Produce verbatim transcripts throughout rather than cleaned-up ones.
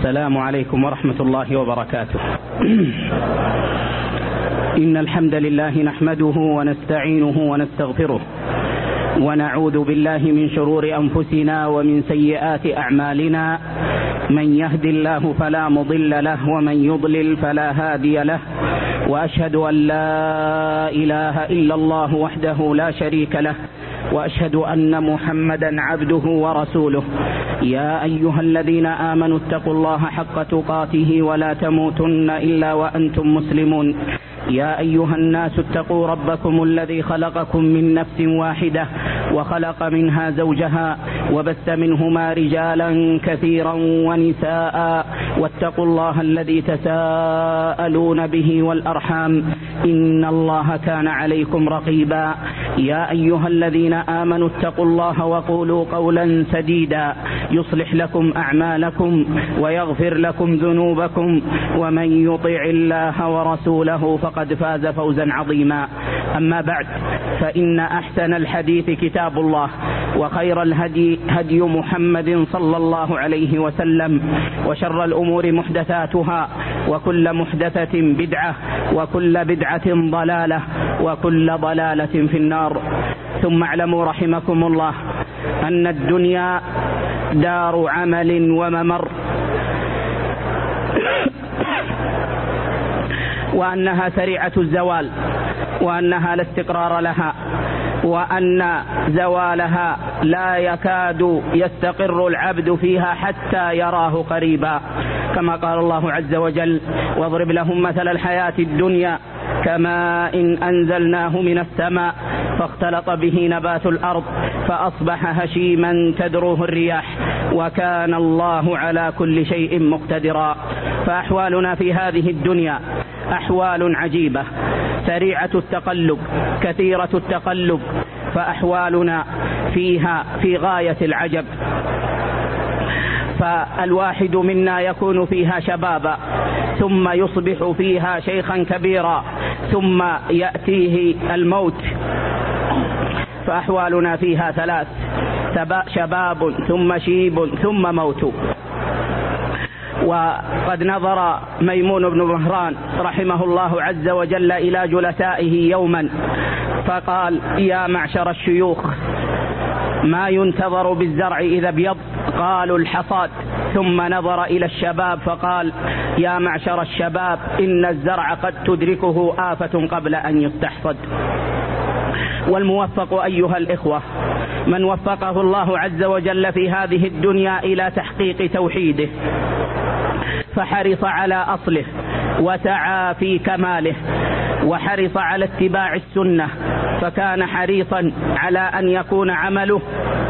السلام عليكم ورحمة الله وبركاته. إن الحمد لله نحمده ونستعينه ونستغفره ونعوذ بالله من شرور أنفسنا ومن سيئات أعمالنا، من يهد الله فلا مضل له ومن يضلل فلا هادي له، وأشهد أن لا إله إلا الله وحده لا شريك له، وأشهد أن محمدا عبده ورسوله. يا أيها الذين آمنوا اتقوا الله حق تقاته ولا تموتن إلا وأنتم مسلمون. يا أيها الناس اتقوا ربكم الذي خلقكم من نفس واحدة وخلق منها زوجها وبث منهما رجالا كثيرا ونساء، واتقوا الله الذي تساءلون به والأرحام إن الله كان عليكم رقيبا. يا أيها الذين آمنوا اتقوا الله وقولوا قولا سديدا يصلح لكم أعمالكم ويغفر لكم ذنوبكم، ومن يطع الله ورسوله فقد فاز فوزا عظيما. أما بعد، فإن أحسن الحديث كتاب الله، وخير الهدي هدي محمد صلى الله عليه وسلم، وشر الأمور محدثاتها، وكل محدثة بدعة، وكل بدعة ضلالة، وكل ضلالة في النار. ثم اعلموا رحمكم الله أن الدنيا دار عمل وممر، وأنها سريعة الزوال، وأنها لا استقرار لها، وأن زوالها لا يكاد يستقر العبد فيها حتى يراه قريبا، كما قال الله عز وجل: واضرب لهم مثل الحياة الدنيا كماء إن أنزلناه من السماء فاختلط به نبات الأرض فأصبح هشيما تذروه الرياح وكان الله على كل شيء مقتدرا. فأحوالنا في هذه الدنيا أحوال عجيبة، سريعة التقلب، كثيرة التقلب، فأحوالنا فيها في غاية العجب. فالواحد منا يكون فيها شبابا، ثم يصبح فيها شيخا كبيرا، ثم يأتيه الموت. فأحوالنا فيها ثلاث: شباب ثم شيب ثم موت. وقد نظر ميمون بن مهران رحمه الله عز وجل إلى جلسائه يوما فقال: يا معشر الشيوخ، ما ينتظر بالزرع إذا ابيض؟ قالوا: الحصاد. ثم نظر إلى الشباب فقال: يا معشر الشباب، إن الزرع قد تدركه آفة قبل أن يستحصد. والموفق أيها الإخوة من وفقه الله عز وجل في هذه الدنيا إلى تحقيق توحيده، فحرص على أصله وسعى في كماله، وحرص على اتباع السنة، فكان حريصا على أن يكون عمله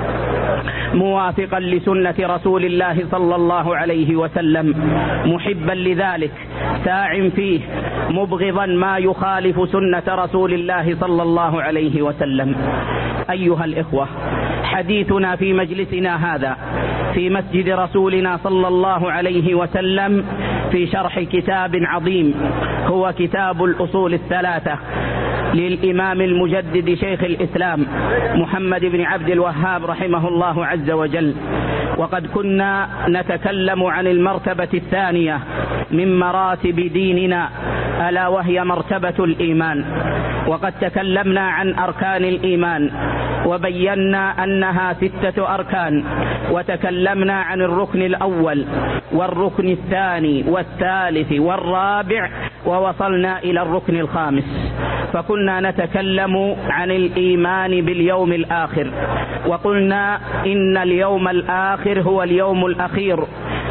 موافقا لسنة رسول الله صلى الله عليه وسلم، محبا لذلك، ساع فيه، مبغضا ما يخالف سنة رسول الله صلى الله عليه وسلم. أيها الإخوة، حديثنا في مجلسنا هذا في مسجد رسولنا صلى الله عليه وسلم في شرح كتاب عظيم، هو كتاب الأصول الثلاثة للإمام المجدد شيخ الإسلام محمد بن عبد الوهاب رحمه الله عز وجل. وقد كنا نتكلم عن المرتبة الثانية من مراتب ديننا، ألا وهي مرتبة الإيمان. وقد تكلمنا عن أركان الإيمان وبينا أنها ستة أركان، وتكلمنا عن الركن الأول والركن الثاني والثالث والرابع، ووصلنا إلى الركن الخامس. فكنا نتكلم عن الإيمان باليوم الآخر، وقلنا إن اليوم الآخر هو اليوم الأخير،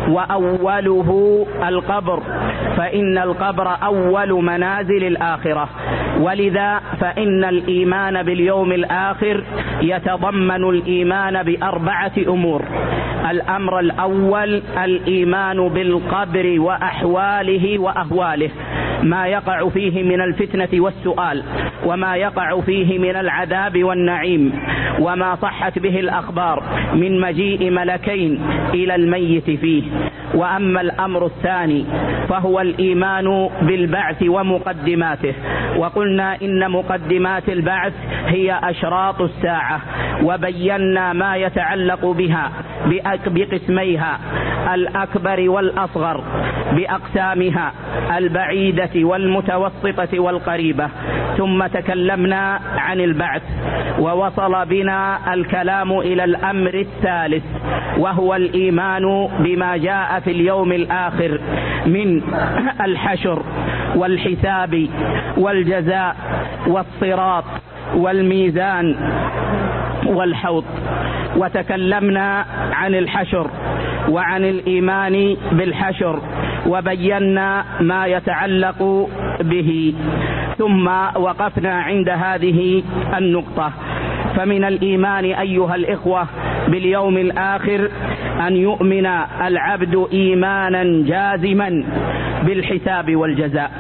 وأوله القبر، فإن القبر أول منازل الآخرة. ولذا فإن الإيمان باليوم الآخر يتضمن الإيمان بأربعة أمور. الأمر الأول الإيمان بالقبر وأحواله وأهواله، ما يقع فيه من الفتنة والسؤال، وما يقع فيه من العذاب والنعيم، وما صحت به الأخبار من مجيء ملكين إلى الميت فيه. وأما الأمر الثاني فهو الإيمان بالبعث ومقدماته، وقلنا إن مقدمات البعث هي أشراط الساعة، وبينا ما يتعلق بها بقسميها: الأكبر والأصغر بأقسامها البعيدة والمتوسطة والقريبة، ثم تكلمنا عن البعث، ووصل بنا الكلام إلى الأمر الثالث وهو الإيمان بما جاء في اليوم الآخر من الحشر والحساب والجزاء والصراط والميزان والحوض. وتكلمنا عن الحشر وعن الإيمان بالحشر وبينا ما يتعلق به، ثم وقفنا عند هذه النقطة. فمن الإيمان أيها الإخوة باليوم الآخر أن يؤمن العبد إيمانا جازما بالحساب والجزاء،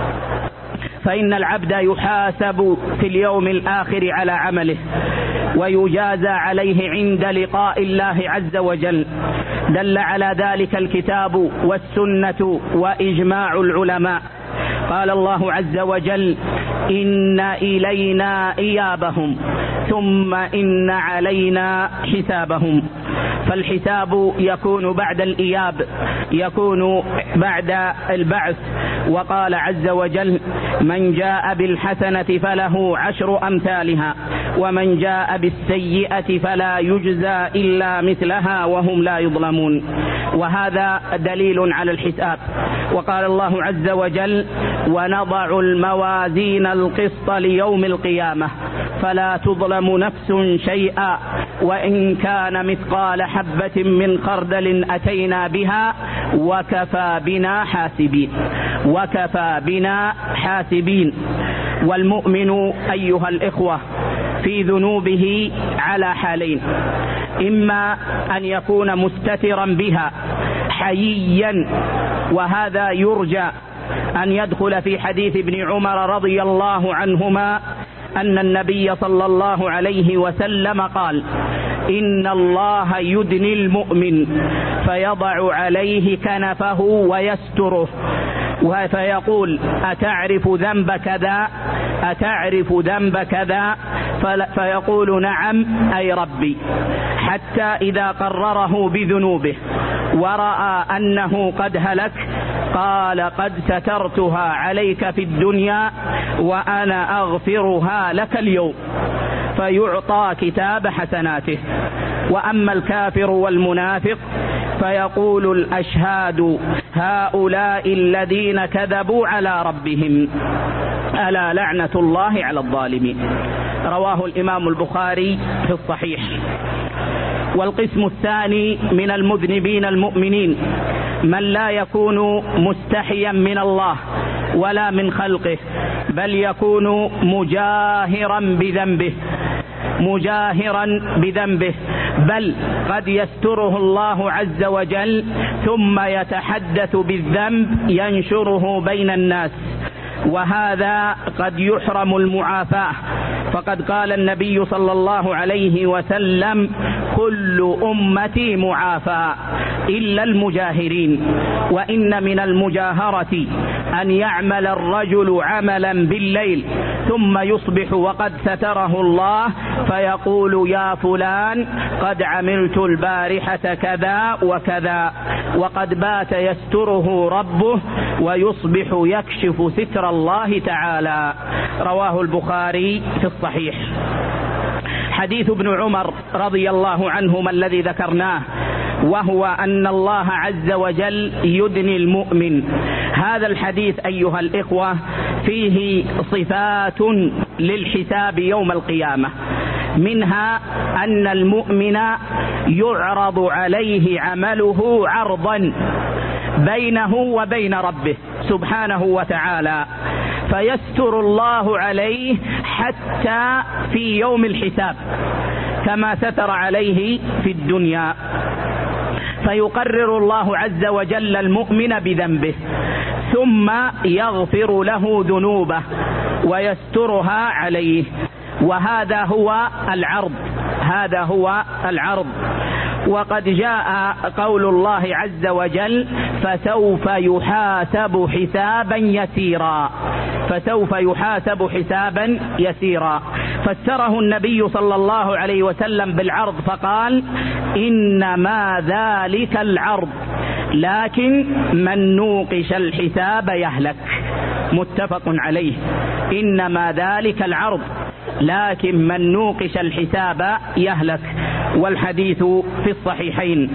فإن العبد يحاسب في اليوم الآخر على عمله ويجازى عليه عند لقاء الله عز وجل. دل على ذلك الكتاب والسنة وإجماع العلماء. قال الله عز وجل: إن إلينا إيابهم ثم إن علينا حسابهم. فالحساب يكون بعد الإياب، يكون بعد البعث. وقال عز وجل: من جاء بالحسنة فله عشر أمثالها ومن جاء بالسيئة فلا يجزى إلا مثلها وهم لا يظلمون. وهذا دليل على الحساب. وقال الله عز وجل: ونضع الموازين القسط ليوم القيامة فلا تظلم نفس شيئا وإن كان مثقال حبة من خردل أتينا بها وكفى بنا حاسبين وكفى بنا حاسبين. والمؤمن أيها الإخوة في ذنوبه على حالين: إما أن يكون مستترا بها حييا، وهذا يرجى أن يدخل في حديث ابن عمر رضي الله عنهما أن النبي صلى الله عليه وسلم قال: إن الله يدني المؤمن فيضع عليه كنفه ويستره فيقول: أتعرف ذنب كذا أتعرف ذنب كذا فيقول: نعم أي ربي، حتى إذا قرره بذنوبه ورأى أنه قد هلك قال: قد سترتها عليك في الدنيا وأنا أغفرها لك اليوم، فيعطى كتاب حسناته. وأما الكافر والمنافق فيقول الأشهاد هؤلاء الذين كذبوا على ربهم ألا لعنة الله على الظالمين. رواه الإمام البخاري في الصحيح. والقسم الثاني من المذنبين المؤمنين من لا يكون مستحيا من الله ولا من خلقه، بل يكون مجاهرا بذنبه مجاهرا بذنبه بل قد يستره الله عز وجل ثم يتحدث بالذنب ينشره بين الناس، وهذا قد يحرم المعافاة. فقد قال النبي صلى الله عليه وسلم: كل أمتي معافى إلا المجاهرين. وإن من المجاهرة أن يعمل الرجل عملا بالليل ثم يصبح وقد ستره الله فيقول: يا فلان قد عملت البارحة كذا وكذا، وقد بات يستره ربه ويصبح يكشف ستر الله تعالى. رواه البخاري في الصحيح. حديث ابن عمر رضي الله عنهما الذي ذكرناه، وهو أن الله عز وجل يدني المؤمن. هذا الحديث أيها الإخوة فيه صفات للحساب يوم القيامة، منها أن المؤمن يعرض عليه عمله عرضا بينه وبين ربه سبحانه وتعالى، فيستر الله عليه حتى في يوم الحساب كما ستر عليه في الدنيا. فيقرر الله عز وجل المؤمن بذنبه ثم يغفر له ذنوبه ويسترها عليه، وهذا هو العرض هذا هو العرض. وقد جاء قول الله عز وجل: فسوف يحاسب حسابا يسيرا فسوف يحاسب حسابا يسيرا فسره النبي صلى الله عليه وسلم بالعرض فقال: إنما ذلك العرض لكن من نوقش الحساب يهلك، متفق عليه. إنما ذلك العرض، لكن من نوقش الحساب يهلك، والحديث في الصحيحين.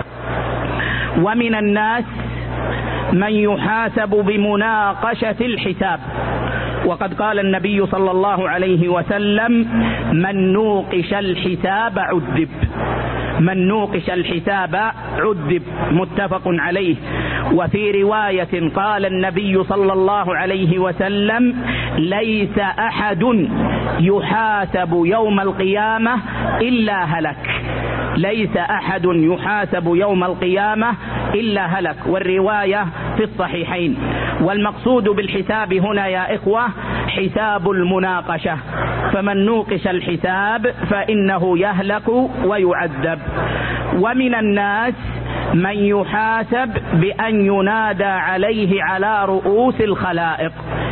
ومن الناس من يحاسب بمناقشة الحساب، وقد قال النبي صلى الله عليه وسلم: من نوقش الحساب عذب، من نوقش الحساب عذب، متفق عليه. وفي رواية قال النبي صلى الله عليه وسلم: ليس أحد يحاسب يوم القيامة إلا هلك، ليس أحد يحاسب يوم القيامة إلا هلك، والرواية في الصحيحين. والمقصود بالحساب هنا يا إخوة حساب المناقشة، فمن نوقش الحساب فإنه يهلك ويعذب. ومن الناس من يحاسب بأن ينادى عليه على رؤوس الخلائق،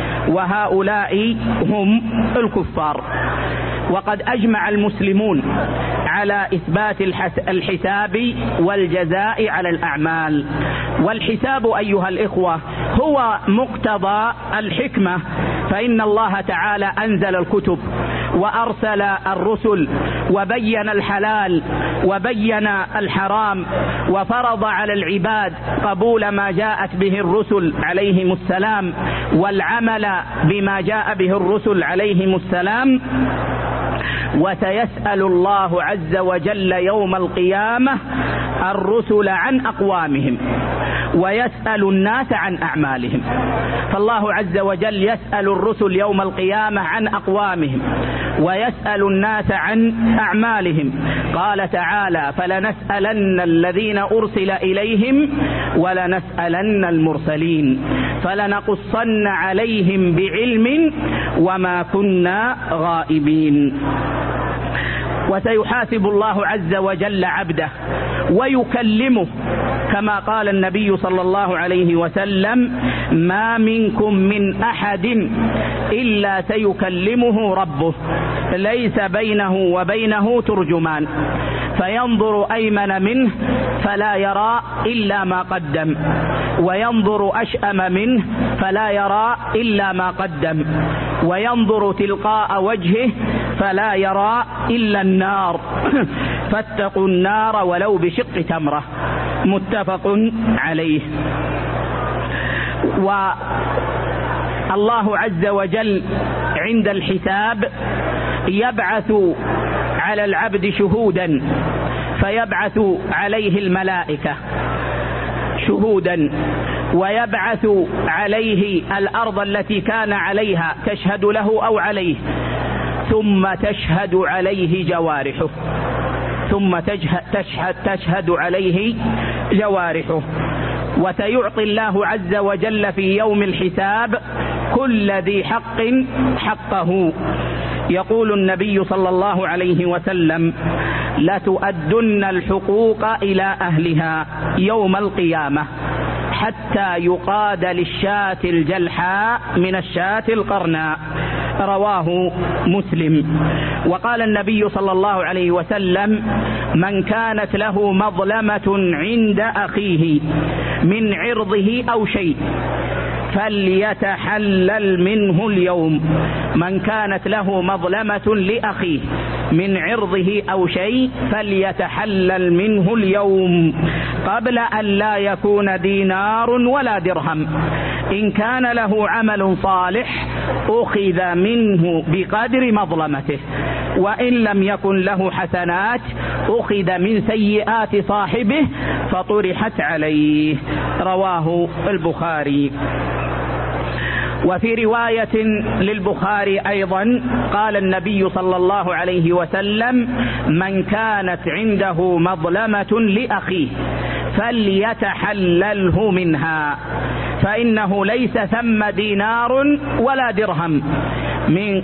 وهؤلاء هم الكفار. وقد أجمع المسلمون على إثبات الحساب والجزاء على الأعمال. والحساب أيها الإخوة هو مقتضى الحكمة، فإن الله تعالى أنزل الكتب وأرسل الرسل وبين الحلال وبين الحرام، وفرض على العباد قبول ما جاءت به الرسل عليهم السلام والعمل بما جاء به الرسل عليهم السلام. وسيسأل الله عز وجل يوم القيامة الرسل عن أقوامهم، ويسأل الناس عن أعمالهم. فالله عز وجل يسأل الرسل يوم القيامة عن أقوامهم، ويسأل الناس عن أعمالهم. قال تعالى: فلنسألن الذين أرسل إليهم ولنسألن المرسلين فلنقصن عليهم بعلم وما كنا غائبين. وسيحاسب الله عز وجل عبده ويكلمه، كما قال النبي صلى الله عليه وسلم: ما منكم من أحد إلا سيكلمه ربه ليس بينه وبينه ترجمان، فينظر أيمن منه فلا يرى إلا ما قدم، وينظر أشأم منه فلا يرى إلا ما قدم، وينظر تلقاء وجهه فلا يرى إلا النار فاتقوا النار ولو بشق تمرة، متفق عليه. والله عز وجل عند الحساب يبعث على العبد شهودا، فيبعث عليه الملائكة شهودا، ويبعث عليه الأرض التي كان عليها تشهد له أو عليه، ثم تشهد عليه جوارحه، ثم تشهد, تشهد عليه جوارحه. وسيعطي الله عز وجل في يوم الحساب كل ذي حق حقه. يقول النبي صلى الله عليه وسلم: لتؤدن الحقوق إلى أهلها يوم القيامة حتى يقاد للشاة الجلحاء من الشاة القرناء، رواه مسلم. وقال النبي صلى الله عليه وسلم: من كانت له مظلمة عند أخيه من عرضه أو شيء فليتحلل منه اليوم، من كانت له مظلمة لأخيه من عرضه أو شيء فليتحلل منه اليوم قبل أن لا يكون دينار ولا درهم. إن كان له عمل صالح أخذ منه بقدر مظلمته، وإن لم يكن له حسنات أخذ من سيئات صاحبه فطرحت عليه، رواه البخاري. وفي رواية للبخاري أيضا قال النبي صلى الله عليه وسلم: من كانت عنده مظلمة لأخيه فليتحلله منها، فإنه ليس ثم دينار ولا درهم من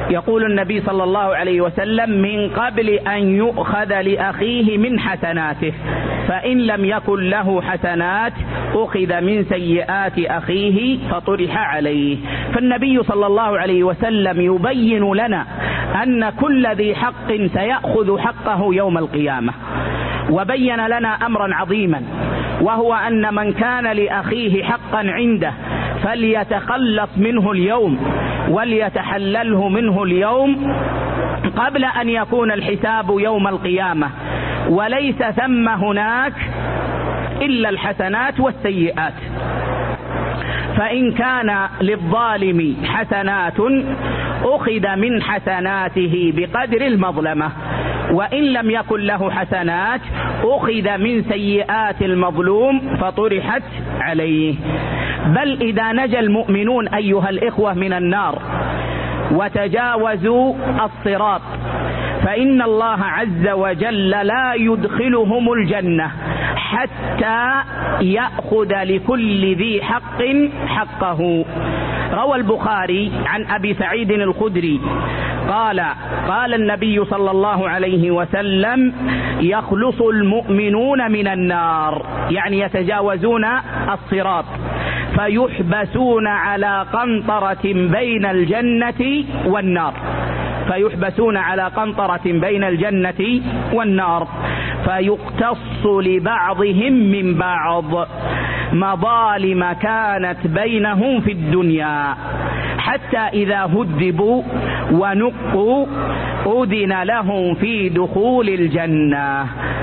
يقول النبي صلى الله عليه وسلم: من قبل أن يؤخذ لأخيه من حسناته، فإن لم يكن له حسنات أخذ من سيئات أخيه فطرح عليه. فالنبي صلى الله عليه وسلم يبين لنا أن كل ذي حق سيأخذ حقه يوم القيامة، وبين لنا أمرا عظيما، وهو أن من كان لأخيه حقا عنده فليتخلص منه اليوم وليتحلله منه اليوم قبل أن يكون الحساب يوم القيامة، وليس ثم هناك إلا الحسنات والسيئات. فإن كان للظالم حسنات أخذ من حسناته بقدر المظلمة، وإن لم يكن له حسنات أخذ من سيئات المظلوم فطرحت عليه. بل إذا نجا المؤمنون أيها الإخوة من النار وتجاوزوا الصراط فإن الله عز وجل لا يدخلهم الجنة حتى يأخذ لكل ذي حق حقه. روى البخاري عن أبي سعيد الخدري قال: قال النبي صلى الله عليه وسلم: يخلص المؤمنون من النار، يعني يتجاوزون الصراط، فيحبسون على قنطرة بين الجنة والنار فيحبسون على قنطرة بين الجنة والنار فيقتص لبعضهم من بعض مظالم كانت بينهم في الدنيا، حتى إذا هذبوا ونقوا أذن لهم في دخول الجنة.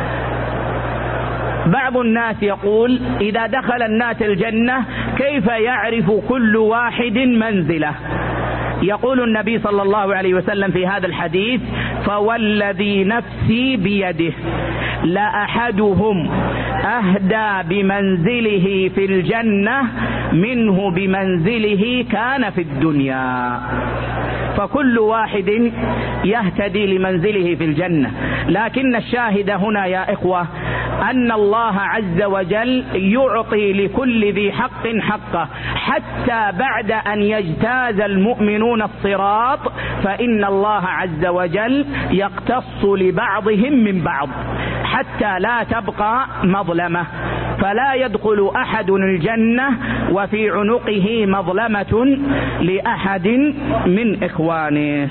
بعض الناس يقول: إذا دخل الناس الجنة كيف يعرف كل واحد منزله؟ يقول النبي صلى الله عليه وسلم في هذا الحديث: فوالذي نفسي بيده لأحدهم أهدى بمنزله في الجنة منه بمنزله كان في الدنيا. فكل واحد يهتدي لمنزله في الجنة، لكن الشاهد هنا يا إخوة أن الله عز وجل يعطي لكل ذي حق حقه، حتى بعد أن يجتاز المؤمنون الصراط فإن الله عز وجل يقتص لبعضهم من بعض حتى لا تبقى مظلمة، فلا يدخل أحد الجنة وفي عنقه مظلمة لأحد من إخوانه.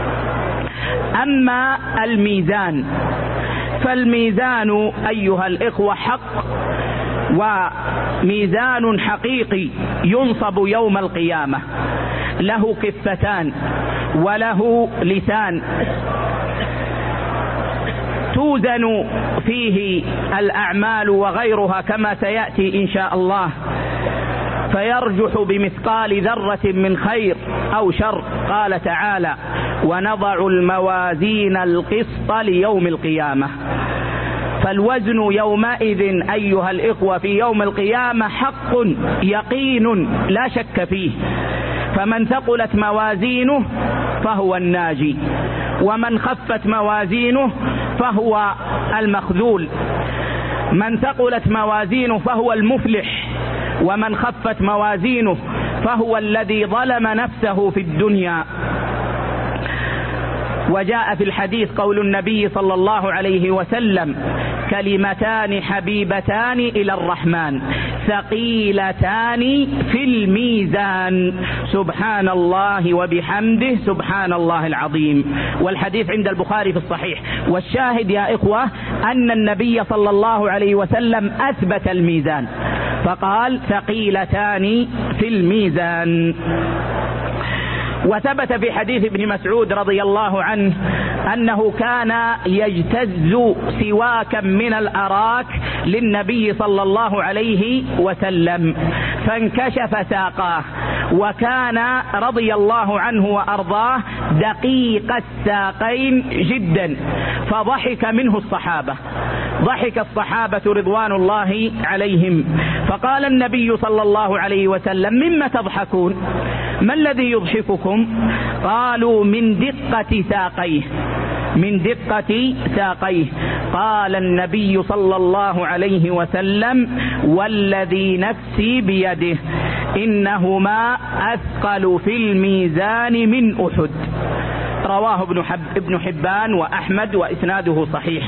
أما الميزان فالميزان أيها الإخوة حق، وميزان حقيقي ينصب يوم القيامة، له كفتان وله لسان، توزن فيه الأعمال وغيرها كما سيأتي إن شاء الله، فيرجح بمثقال ذرة من خير أو شر. قال تعالى: ونضع الموازين القسط ليوم القيامة. فالوزن يومئذ أيها الإخوة في يوم القيامة حق يقين لا شك فيه، فمن ثقلت موازينه فهو الناجي، ومن خفت موازينه فهو المخذول. من ثقلت موازينه فهو المفلح، ومن خفت موازينه فهو الذي ظلم نفسه في الدنيا. وجاء في الحديث قول النبي صلى الله عليه وسلم: كلمتان حبيبتان إلى الرحمن ثقيلتان في الميزان سبحان الله وبحمده سبحان الله العظيم. والحديث عند البخاري في الصحيح. والشاهد يا إخوة أن النبي صلى الله عليه وسلم أثبت الميزان فقال: ثقيلتان في الميزان. وثبت في حديث ابن مسعود رضي الله عنه أنه كان يجتز سواكا من الأراك للنبي صلى الله عليه وسلم فانكشف ساقاه، وكان رضي الله عنه وأرضاه دقيق الساقين جدا، فضحك منه الصحابة ضحك الصحابة رضوان الله عليهم، فقال النبي صلى الله عليه وسلم: مما تضحكون؟ ما الذي يضحككم؟ قالوا: من دقة ساقيه من دقة ساقيه. قال النبي صلى الله عليه وسلم: والذي نفسي بيده إنهما أثقل في الميزان من أحد. رواه ابن, حب ابن حبان وأحمد وإسناده صحيح.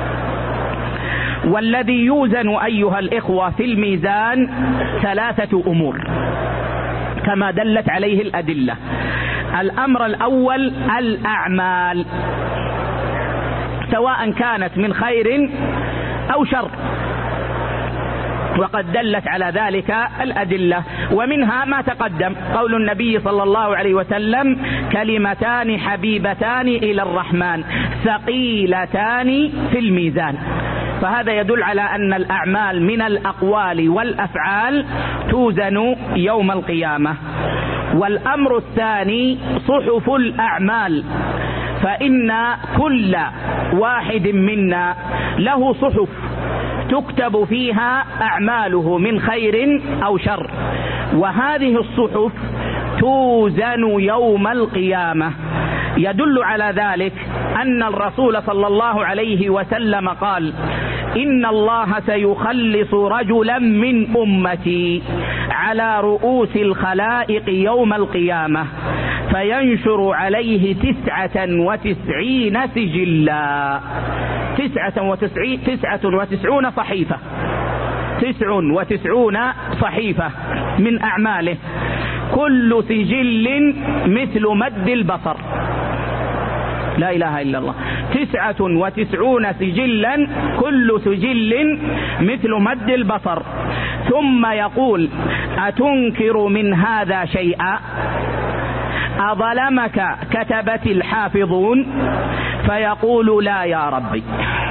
والذي يوزن أيها الإخوة في الميزان ثلاثة أمور كما دلت عليه الأدلة. الأمر الأول الأعمال، سواء كانت من خير أو شر، وقد دلت على ذلك الأدلة، ومنها ما تقدم قول النبي صلى الله عليه وسلم: كلمتان حبيبتان إلى الرحمن ثقيلتان في الميزان. فهذا يدل على أن الأعمال من الأقوال والأفعال توزن يوم القيامة. والأمر الثاني صحف الأعمال، فإن كل واحد منا له صحف تكتب فيها أعماله من خير أو شر، وهذه الصحف توزن يوم القيامة. يدل على ذلك أن الرسول صلى الله عليه وسلم قال: إن الله سيخلص رجلا من أمتي على رؤوس الخلائق يوم القيامة فينشر عليه تسعة وتسعين سجلا، تسعة وتسعين تسعة وتسعون صحيفة، تسع وتسعون صحيفة من أعماله، كل سجل مثل مد البصر. لا إله إلا الله. تسعة وتسعون سجلا كل سجل مثل مد البصر. ثم يقول: أتنكر من هذا شيئا؟ أظلمك كتبت الحافظون؟ فيقول: لا يا ربي.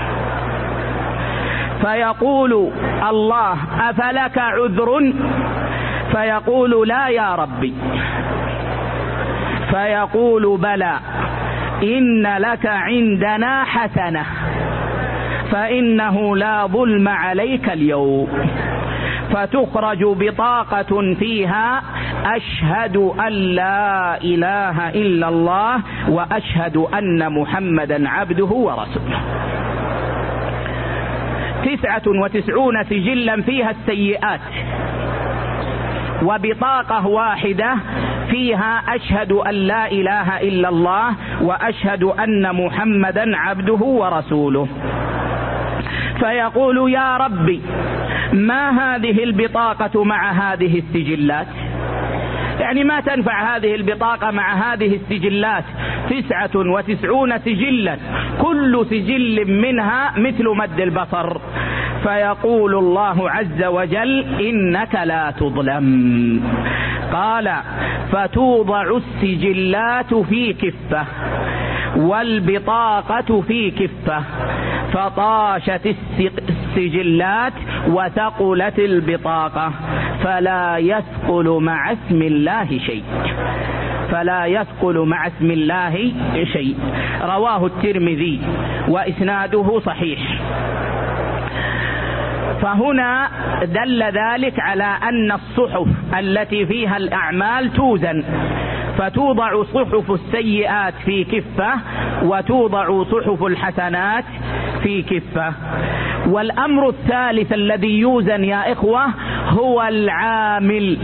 فيقول الله: أفلك عذر؟ فيقول: لا يا ربي. فيقول: بلى، إن لك عندنا حسنة، فإنه لا ظلم عليك اليوم. فتخرج بطاقة فيها: أشهد أن لا إله إلا الله وأشهد أن محمدا عبده ورسوله. تسعة وتسعون سجلا فيها السيئات، وبطاقة واحدة فيها: أشهد أن لا إله إلا الله وأشهد أن محمدا عبده ورسوله. فيقول: يا ربي، ما هذه البطاقة مع هذه السجلات؟ يعني ما تنفع هذه البطاقة مع هذه السجلات؟ تسعة وتسعون سجلا كل سجل منها مثل مد البصر. فيقول الله عز وجل: إنك لا تظلم. قال: فتوضع السجلات في كفة والبطاقة في كفة، فطاشت السجلات وثقلت البطاقة، فلا يثقل مع اسم الله شيء، فلا يثقل مع اسم الله شيء. رواه الترمذي وإسناده صحيح. فهنا دل ذلك على أن الصحف التي فيها الأعمال توزن، فتوضع صحف السيئات في كفة وتوضع صحف الحسنات في كفة. والأمر الثالث الذي يوزن يا إخوة هو العامل.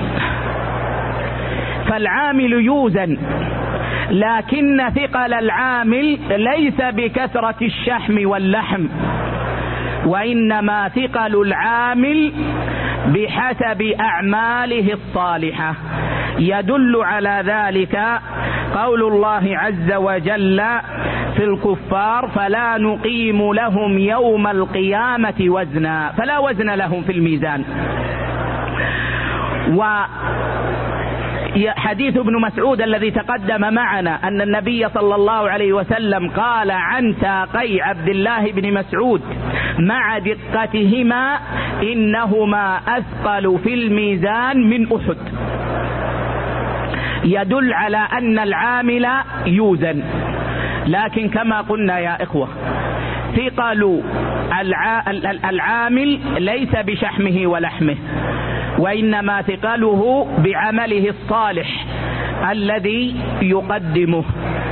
فالعامل يوزن، لكن ثقل العامل ليس بكثرة الشحم واللحم، وإنما ثقل العامل بحسب أعماله الصالحة. يدل على ذلك قول الله عز وجل في الكفار: فلا نقيم لهم يوم القيامة وزنا، فلا وزن لهم في الميزان. وحديث ابن مسعود الذي تقدم معنا أن النبي صلى الله عليه وسلم قال عن ساقي عبد الله بن مسعود: مع دقتهما إنهما أثقل في الميزان من أحد. يدل على أن العامل يوزن، لكن كما قلنا يا إخوة، ثقل العامل ليس بشحمه ولحمه، وإنما ثقله بعمله الصالح الذي يقدمه.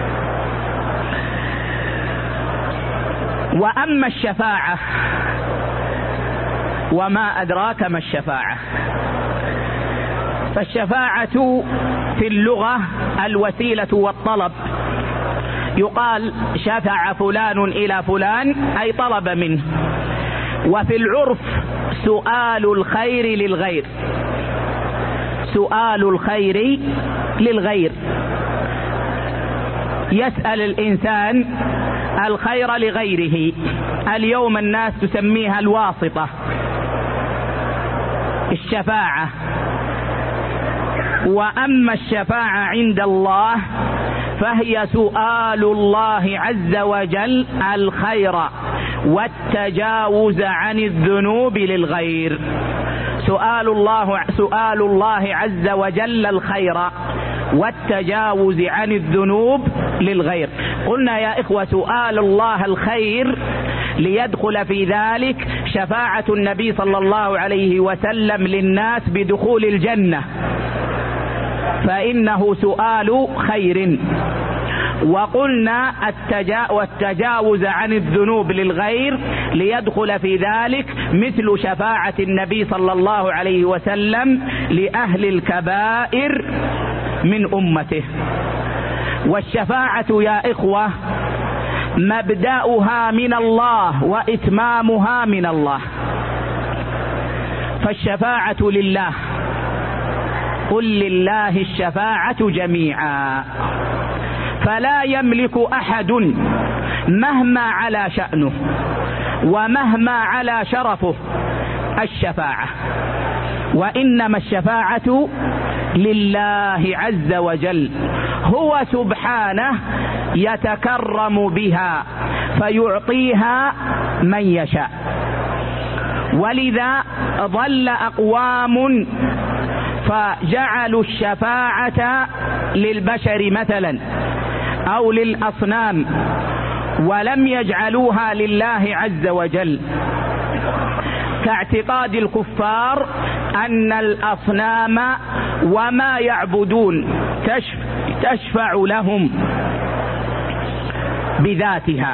وأما الشفاعة، وما أدراك ما الشفاعة؟ فالشفاعة في اللغة الوسيلة والطلب، يقال شفع فلان إلى فلان أي طلب منه. وفي العرف سؤال الخير للغير، سؤال الخير للغير، يسأل الإنسان الخير لغيره. اليوم الناس تسميها الواسطة، الشفاعة. وأما الشفاعة عند الله فهي سؤال الله عز وجل الخير والتجاوز عن الذنوب للغير. سؤال الله سؤال الله عز وجل الخير والتجاوز عن الذنوب للغير. قلنا يا إخوة سؤال الله الخير ليدخل في ذلك شفاعة النبي صلى الله عليه وسلم للناس بدخول الجنة، فإنه سؤال خير. وقلنا التجاوز عن الذنوب للغير ليدخل في ذلك مثل شفاعة النبي صلى الله عليه وسلم لأهل الكبائر من أمته. والشفاعة يا إخوة مبدأها من الله وإتمامها من الله. فالشفاعة لله، قل لله الشفاعة جميعا، فلا يملك أحد مهما على شأنه ومهما على شرفه الشفاعة، وإنما الشفاعة لله عز وجل، هو سبحانه يتكرم بها فيعطيها من يشاء. ولذا ضل أقوام فجعلوا الشفاعة للبشر مثلا أو للأصنام، ولم يجعلوها لله عز وجل، كاعتقاد الكفار أن الأصنام وما يعبدون تشفع لهم بذاتها.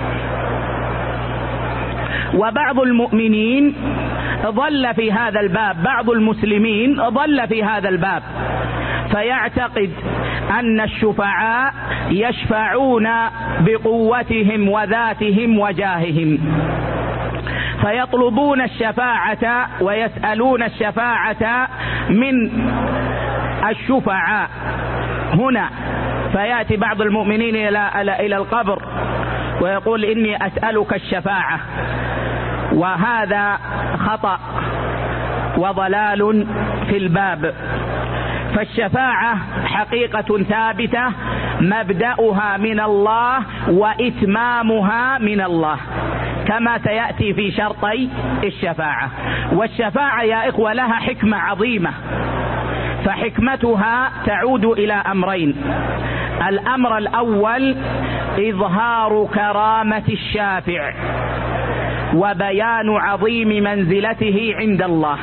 وبعض المؤمنين ضل في هذا الباب، بعض المسلمين ضل في هذا الباب، فيعتقد أن الشفعاء يشفعون بقوتهم وذاتهم وجاههم، فيطلبون الشفاعة ويسألون الشفاعة من الشفعاء هنا. فيأتي بعض المؤمنين إلى إلى القبر ويقول إني أسألك الشفاعة، وهذا خطأ وضلال في الباب. فالشفاعة حقيقة ثابتة مبدأها من الله وإتمامها من الله، كما سيأتي في شرطي الشفاعة. والشفاعة يا إخوة لها حكمة عظيمة، فحكمتها تعود إلى أمرين. الأمر الأول إظهار كرامة الشافع وبيان عظيم منزلته عند الله،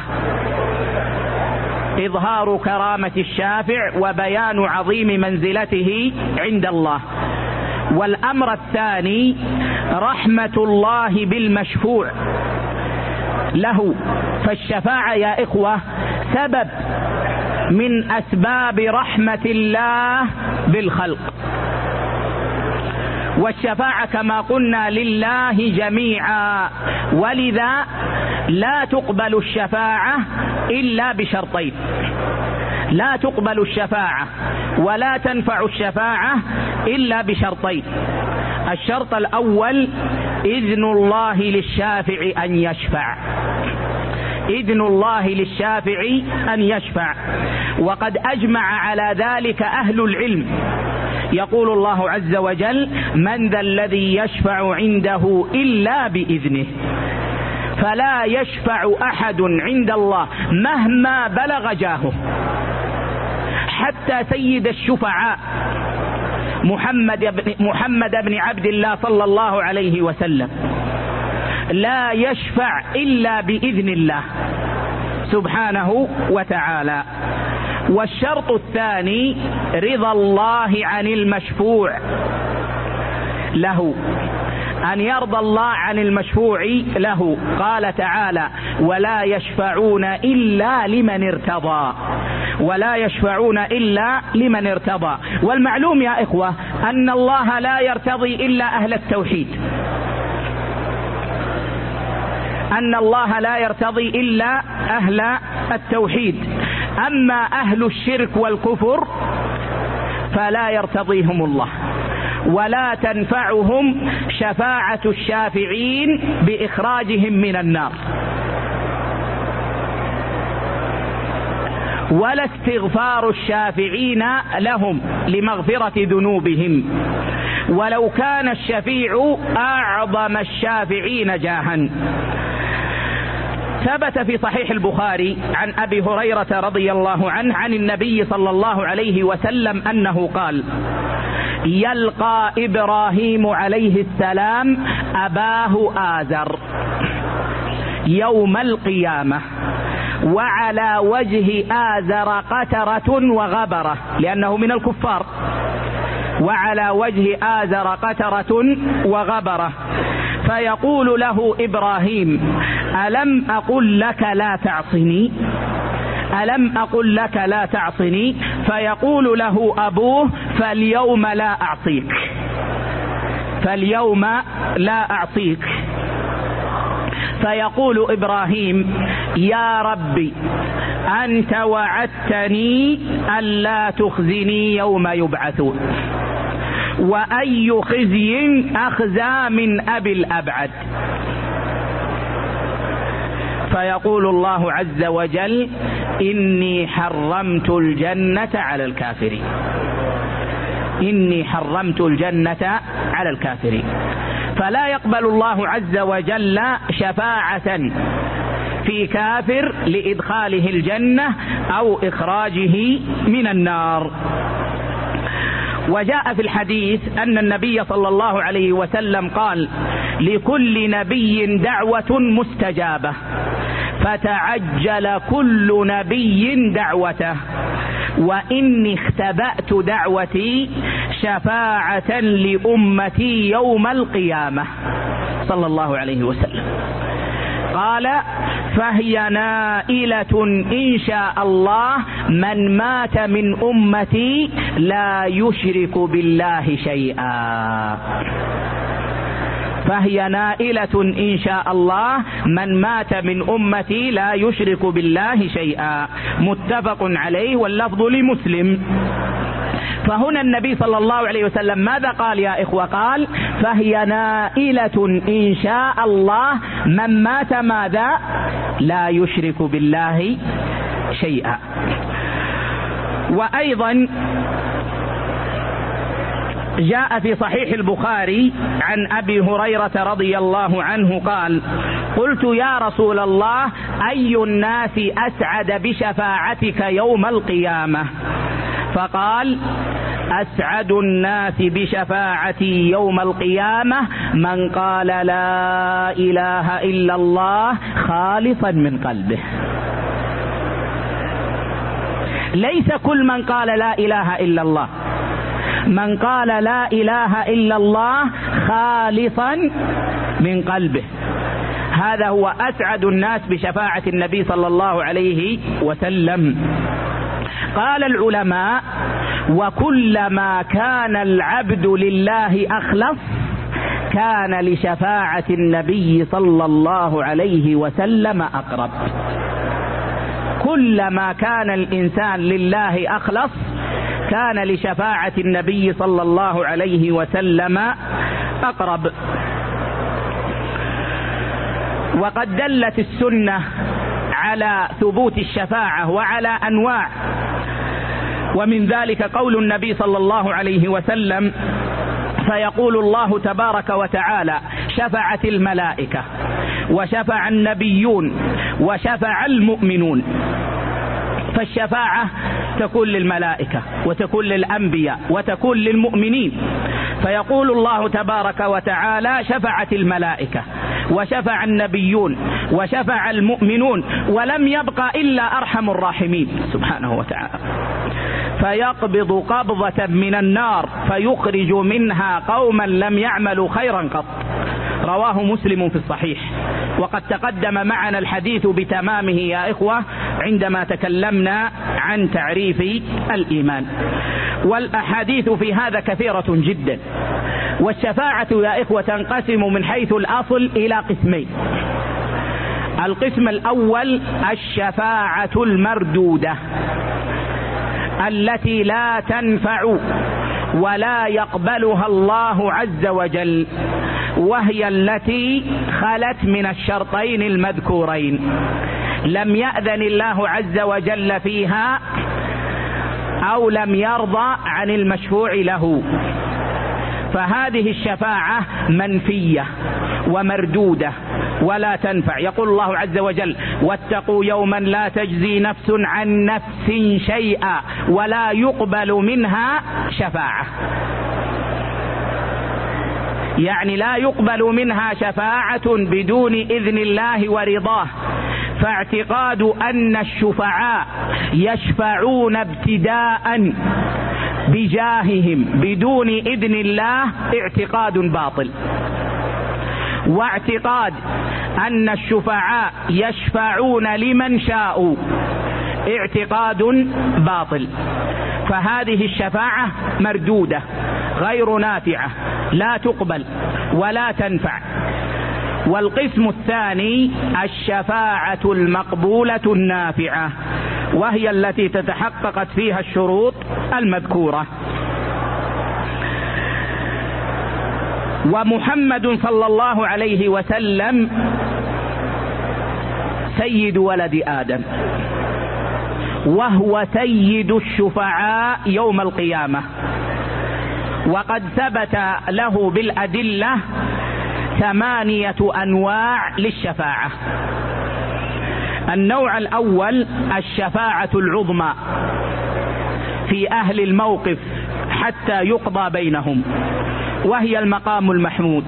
إظهار كرامة الشافع وبيان عظيم منزلته عند الله. والأمر الثاني رحمة الله بالمشفوع له. فالشفاعة يا إخوة سبب من أسباب رحمة الله بالخلق. والشفاعة كما قلنا لله جميعا، ولذا لا تقبل الشفاعة إلا بشرطين. لا تقبل الشفاعة ولا تنفع الشفاعة إلا بشرطين. الشرط الأول إذن الله للشافع أن يشفع، إذن الله للشافع أن يشفع، وقد أجمع على ذلك أهل العلم. يقول الله عز وجل: من ذا الذي يشفع عنده إلا بإذنه. فلا يشفع أحد عند الله مهما بلغ جاهه، حتى سيد الشفعاء محمد بن, محمد بن عبد الله صلى الله عليه وسلم لا يشفع إلا بإذن الله سبحانه وتعالى. والشرط الثاني رضا الله عن المشفوع له، أن يرضى الله عن المشفوع له. قال تعالى: ولا يشفعون إلا لمن ارتضى، ولا يشفعون إلا لمن ارتضى. والمعلوم يا إخوة أن الله لا يرتضي إلا أهل التوحيد، أن الله لا يرتضي إلا أهل التوحيد، أما أهل الشرك والكفر فلا يرتضيهم الله، ولا تنفعهم شفاعة الشافعين بإخراجهم من النار، ولا استغفار الشافعين لهم لمغفرة ذنوبهم، ولو كان الشفيع أعظم الشافعين جاها. ثبت في صحيح البخاري عن أبي هريرة رضي الله عنه عن النبي صلى الله عليه وسلم أنه قال: يلقى إبراهيم عليه السلام أباه آزر يوم القيامة، وعلى وجه آزر قترة وغبرة، لأنه من الكفار، وعلى وجه آزر قترة وغبرة، فيقول له إبراهيم: ألم أقل لك لا تعصني؟ ألم أقل لك لا تعصني؟ فيقول له أبوه: فاليوم لا أعصيك، فاليوم لا أعصيك. فيقول إبراهيم: يا ربي أنت وعدتني ألا تخزني يوم يبعثون، وأي خزي أخزى من أبي الأبعد. فيقول الله عز وجل: إني حرمت الجنة على الكافرين، إني حرمت الجنة على الكافرين. فلا يقبل الله عز وجل شفاعة في كافر لإدخاله الجنة أو إخراجه من النار. وجاء في الحديث أن النبي صلى الله عليه وسلم قال: لكل نبي دعوة مستجابة، فتعجل كل نبي دعوته، وإني اختبأت دعوتي شفاعة لأمتي يوم القيامة، صلى الله عليه وسلم. قال: فهي نائلة إن شاء الله من مات من أمتي لا يشرك بالله شيئا، فهي نائلة إن شاء الله من مات من أمتي لا يشرك بالله شيئا. متفق عليه، واللفظ لمسلم. فهنا النبي صلى الله عليه وسلم ماذا قال يا إخوة؟ قال: فهي نائلة إن شاء الله من مات ماذا؟ لا يشرك بالله شيئا. وأيضا جاء في صحيح البخاري عن أبي هريرة رضي الله عنه قال: قلت يا رسول الله أي الناس أسعد بشفاعتك يوم القيامة؟ فقال: أسعد الناس بشفاعتي يوم القيامة من قال لا إله إلا الله خالصا من قلبه. ليس كل من قال لا إله إلا الله، من قال لا إله إلا الله خالصا من قلبه، هذا هو أسعد الناس بشفاعة النبي صلى الله عليه وسلم. قال العلماء: وكلما كان العبد لله أخلص كان لشفاعة النبي صلى الله عليه وسلم أقرب. كلما كان الإنسان لله أخلص كان لشفاعة النبي صلى الله عليه وسلم أقرب. وقد دلت السنة على ثبوت الشفاعة وعلى أنواع، ومن ذلك قول النبي صلى الله عليه وسلم: فيقول الله تبارك وتعالى: شفعت الملائكة وشفع النبيون وشفع المؤمنون. فالشفاعة تكون للملائكة وتكون للأنبياء وتكون للمؤمنين. فيقول الله تبارك وتعالى: شفعت الملائكة وشفع النبيون وشفع المؤمنون، ولم يبق إلا أرحم الراحمين سبحانه وتعالى، فيقبض قبضة من النار فيخرج منها قوما لم يعملوا خيرا قط. رواه مسلم في الصحيح. وقد تقدم معنا الحديث بتمامه يا إخوة عندما تكلمنا عن تعريف الإيمان. والأحاديث في هذا كثيرة جدا. والشفاعة يا إخوة تنقسم من حيث الأصل إلى قسمين. القسم الأول الشفاعة المردودة التي لا تنفع ولا يقبلها الله عز وجل، وهي التي خلت من الشرطين المذكورين، لم يأذن الله عز وجل فيها أو لم يرضى عن المشفوع له، فهذه الشفاعة منفية ومردودة ولا تنفع. يقول الله عز وجل: واتقوا يوما لا تجزي نفس عن نفس شيئا ولا يقبل منها شفاعة، يعني لا يقبل منها شفاعة بدون إذن الله ورضاه. فاعتقاد أن الشفعاء يشفعون ابتداء بجاههم بدون إذن الله اعتقاد باطل، واعتقاد أن الشفعاء يشفعون لمن شاءوا اعتقاد باطل. فهذه الشفاعة مردودة غير نافعة، لا تقبل ولا تنفع. والقسم الثاني الشفاعة المقبولة النافعة، وهي التي تتحققت فيها الشروط المذكورة. ومحمد صلى الله عليه وسلم سيد ولد آدم، وهو سيد الشفعاء يوم القيامة، وقد ثبت له بالأدلة ثمانية أنواع للشفاعة. النوع الأول الشفاعة العظمى في أهل الموقف حتى يقضى بينهم، وهي المقام المحمود.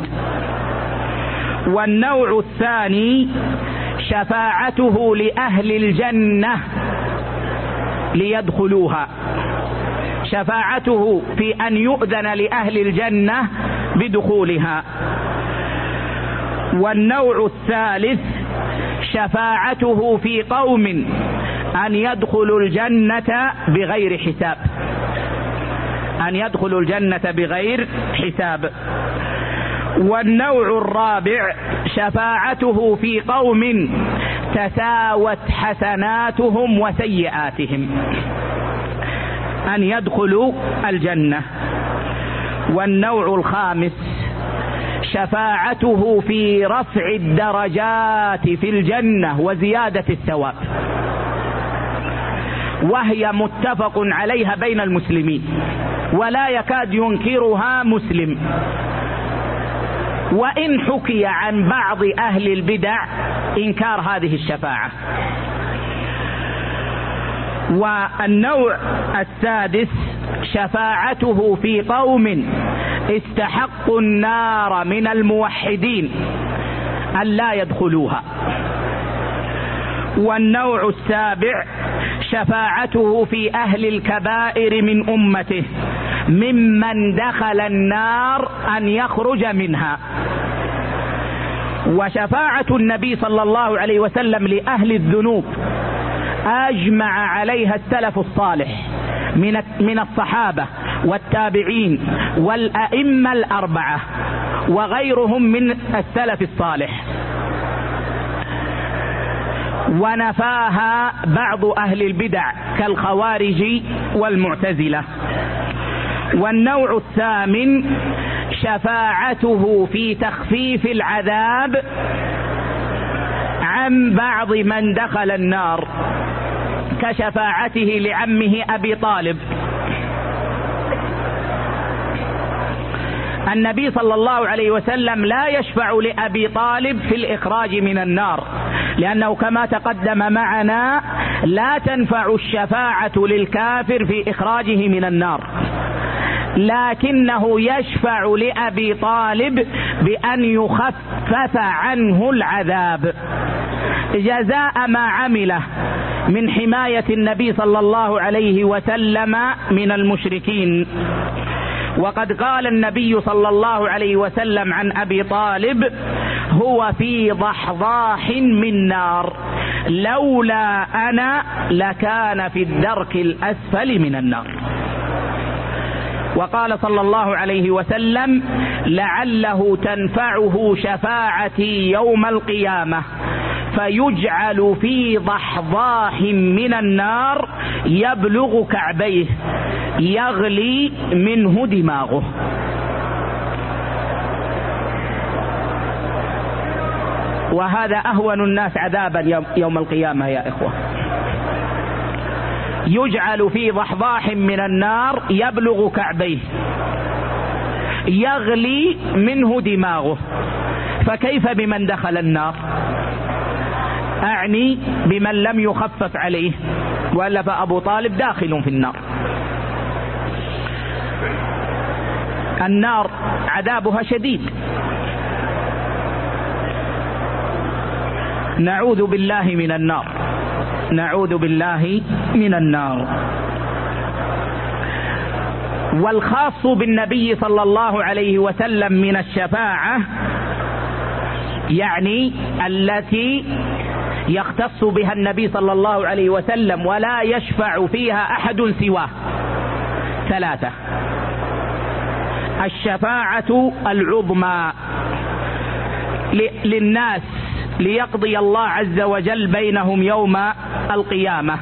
والنوع الثاني شفاعته لأهل الجنة ليدخلوها، شفاعته في أن يؤذن لأهل الجنة بدخولها. والنوع الثالث شفاعته في قوم أن يدخلوا الجنة بغير حساب، أن يدخلوا الجنة بغير حساب. والنوع الرابع شفاعته في قوم تساوت حسناتهم وسيئاتهم أن يدخلوا الجنة. والنوع الخامس شفاعته في رفع الدرجات في الجنة وزيادة الثواب، وهي متفق عليها بين المسلمين ولا يكاد ينكرها مسلم، وإن حكي عن بعض أهل البدع إنكار هذه الشفاعة. والنوع السادس شفاعته في قوم استحقوا النار من الموحدين أن لا يدخلوها. والنوع السابع شفاعته في أهل الكبائر من أمته ممن دخل النار أن يخرج منها. وشفاعة النبي صلى الله عليه وسلم لأهل الذنوب أجمع عليها السلف الصالح من من الصحابة والتابعين والأئمة الأربعة وغيرهم من السلف الصالح، ونفاها بعض أهل البدع كالخوارج والمعتزلة. والنوع الثامن شفاعته في تخفيف العذاب عن بعض من دخل النار كشفاعته لعمه أبي طالب. النبي صلى الله عليه وسلم لا يشفع لأبي طالب في الإخراج من النار، لأنه كما تقدم معنا لا تنفع الشفاعة للكافر في إخراجه من النار، لكنه يشفع لأبي طالب بأن يخفف عنه العذاب جزاء ما عمله من حماية النبي صلى الله عليه وسلم من المشركين. وقد قال النبي صلى الله عليه وسلم عن أبي طالب: هو في ضحضاح من نار، لولا أنا لكان في الدرك الأسفل من النار. وقال صلى الله عليه وسلم: لعله تنفعه شفاعتي يوم القيامة فيجعل في ضحضاح من النار يبلغ كعبيه يغلي منه دماغه. وهذا أهون الناس عذابا يوم القيامة يا إخوة. يجعل في ضحضاح من النار يبلغ كعبيه يغلي منه دماغه. فكيف بمن دخل النار؟ أعني بمن لم يخفف عليه، وإلا فأبو طالب داخل في النار. النار عذابها شديد، نعوذ بالله من النار، نعوذ بالله من النار. والخاص بالنبي صلى الله عليه وسلم من الشفاعة يعني التي يختص بها النبي صلى الله عليه وسلم ولا يشفع فيها أحد سواه ثلاثة: الشفاعة العظمى للناس ليقضي الله عز وجل بينهم يوم القيامة،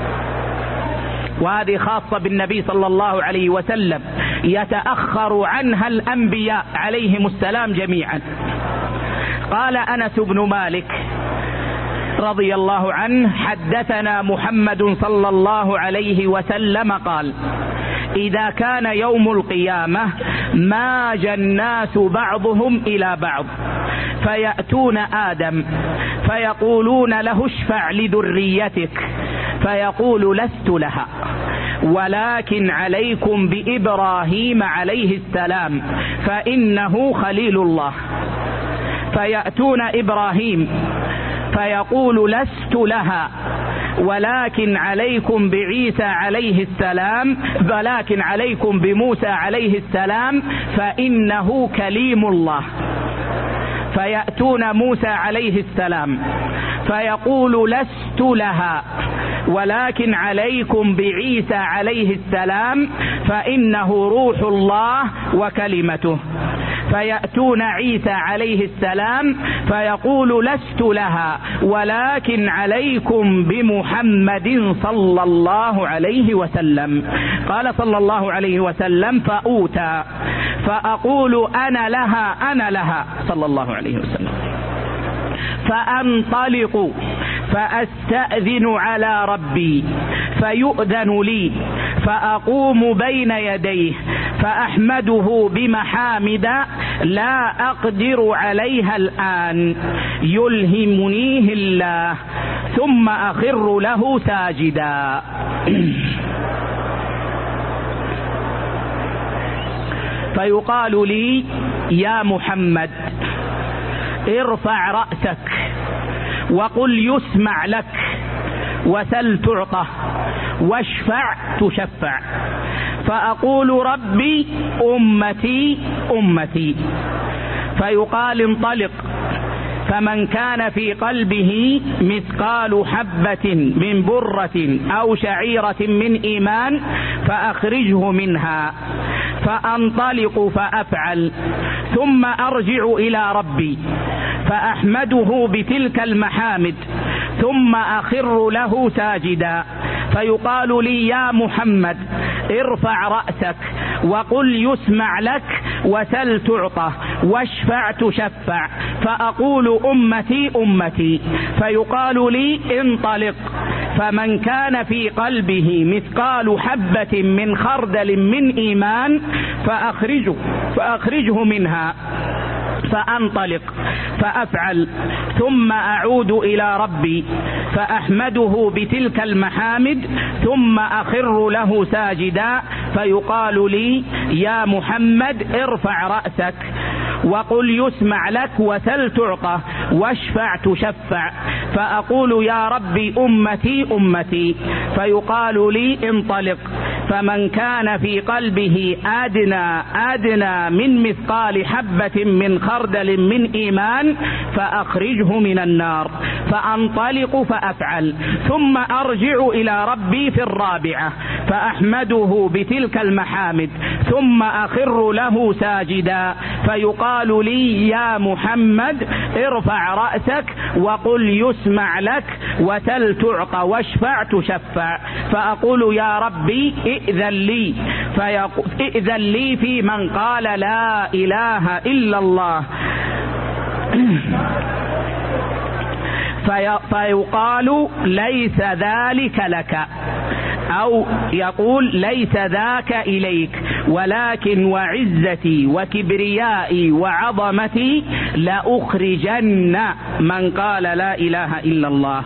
وهذه خاصة بالنبي صلى الله عليه وسلم يتأخر عنها الأنبياء عليهم السلام جميعا. قال أنس بن مالك رضي الله عنه: حدثنا محمد صلى الله عليه وسلم قال: إذا كان يوم القيامة ماج الناس بعضهم إلى بعض فيأتون آدم فيقولون له: اشفع لذريتك، فيقول: لست لها، ولكن عليكم بإبراهيم عليه السلام فإنه خليل الله. فيأتون إبراهيم فيقول: لست لها، ولكن عليكم بعيسى عليه السلام، ولكن عليكم بموسى عليه السلام فإنه كليم الله. فيأتون موسى عليه السلام فيقول: لست لها، ولكن عليكم بعيسى عليه السلام فإنه روح الله وكلمته. فيأتون عيسى عليه السلام فيقول: لست لها، ولكن عليكم بمحمد صلى الله عليه وسلم. قال صلى الله عليه وسلم: فأوتى فأقول: أنا لها أنا لها صلى الله عليه وسلم. فأنطلق فأستأذن على ربي فيؤذن لي فأقوم بين يديه فأحمده بمحامد لا أقدر عليها الآن يلهمنيه الله، ثم أخر له ساجدا. فيقال لي: يا محمد ارفع رأسك وقل يسمع لك، وسل تعطى، واشفع تشفع. فأقول: ربي أمتي أمتي. فيقال: انطلق، فمن كان في قلبه مثقال حبة من برة أو شعيرة من إيمان فأخرجه منها. فأنطلق فأفعل، ثم أرجع إلى ربي فأحمده بتلك المحامد، ثم أخر له ساجدا. فيقال لي: يا محمد ارفع رأسك وقل يسمع لك، وسل تعطى، واشفع تشفع. فأقول: أمتي أمتي. فيقال لي: انطلق، فمن كان في قلبه مثقال حبة من خردل من إيمان فأخرجه, فأخرجه منها. فأنطلق فأفعل، ثم أعود إلى ربي فأحمده بتلك المحامد، ثم أخر له ساجدا. فيقال لي: يا محمد ارفع رأسك وقل يسمع لك، وسل تعطى، واشفع تشفع. فأقول: يا ربي أمتي أمتي. فيقال لي: انطلق، فمن كان في قلبه أدنى أدنى من مثقال حبة من خردل من إيمان فأخرجه من النار. فأنطلق فأفعل، ثم أرجع إلى ربي في الرابعة فأحمده بتلك المحامد ثم أخر له ساجدا، فيقال لي يا محمد ارفع رأسك وقل يسمع لك وسل تعطى واشفع تشفع، فأقول يا ربي ائذن لي، ائذن لي في من قال لا إله إلا الله، في فيقال ليس ذلك لك، أو يقول ليس ذاك إليك، ولكن وعزتي وكبريائي وعظمتي لأخرجن من قال لا إله إلا الله.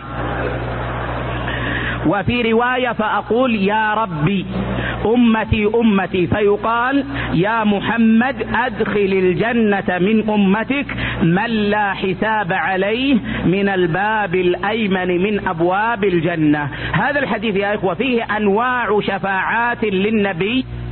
وفي رواية فأقول يا ربي أمتي أمتي، فيقال يا محمد أدخل الجنة من أمتك من لا حساب عليه من الباب الأيمن من أبواب الجنة. هذا الحديث يا إخوة فيه أنواع شفاعات للنبي